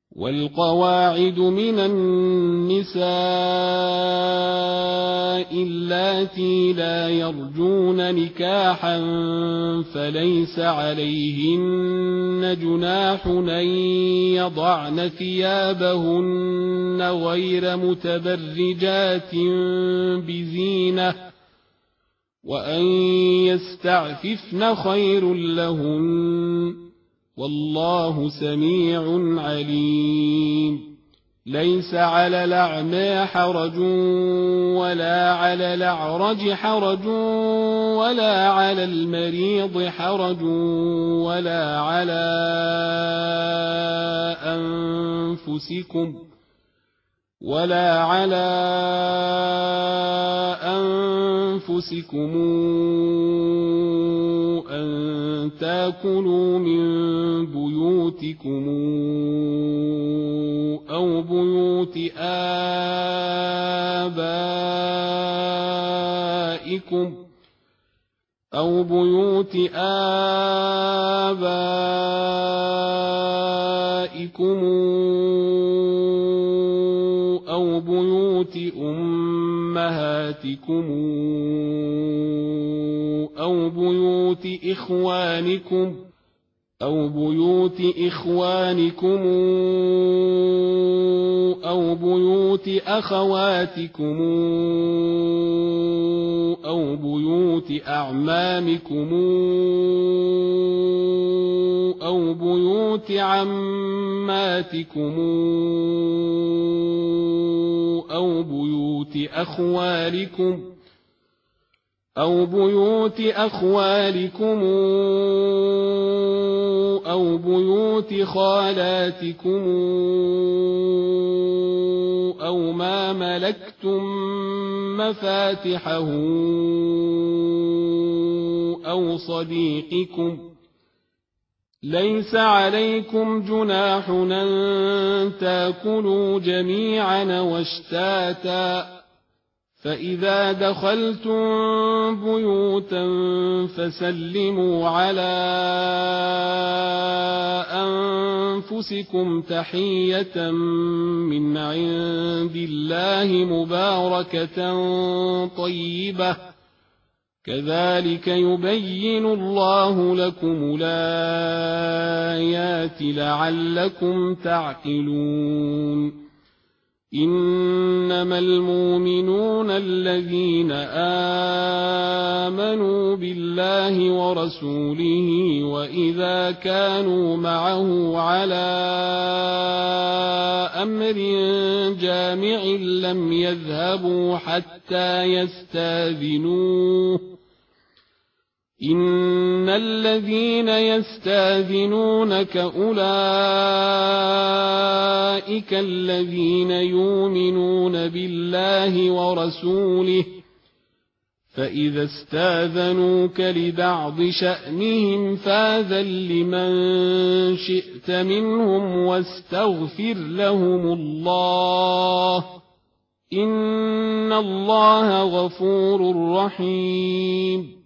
والقواعد من النساء اللاتي لا يرجون نكاحا فليس عليهن جناح أن يضعن ثيابهن غير متبرجات بزينة وأن يستعففن خير لهن والله سميع عليم. ليس على الأعمى حرج ولا على الأعرج حرج ولا على المريض حرج ولا على أنفسكم أن تأكلوا من بيوتكم أو بيوت آبائكم أو بيوت أمهاتكم أو بيوت إخوانكم أو بيوت أخواتكم أو بيوت أعمامكم أو بيوت عماتكم أو بيوت أخوالكم أو بيوت خالاتكم أو ما ملكتم مفاتحه أو صديقكم. ليس عليكم جناح أن تأكلوا جميعا واشتاتا فإذا دخلتم بيوتا فسلموا على أنفسكم تحية من عند الله مباركة طيبة كذلك يبين الله لكم الآيات لعلكم تعقلون. إنما المؤمنون الذين آمنوا بالله ورسوله وإذا كانوا معه على أمر جامع لم يذهبوا حتى يستاذنوه. إن الذين يستاذنونك أولئك الذين يؤمنون بالله ورسوله فإذا استاذنوك لبعض شأنهم فاذن لمن شئت منهم واستغفر لهم الله إن الله غفور رحيم.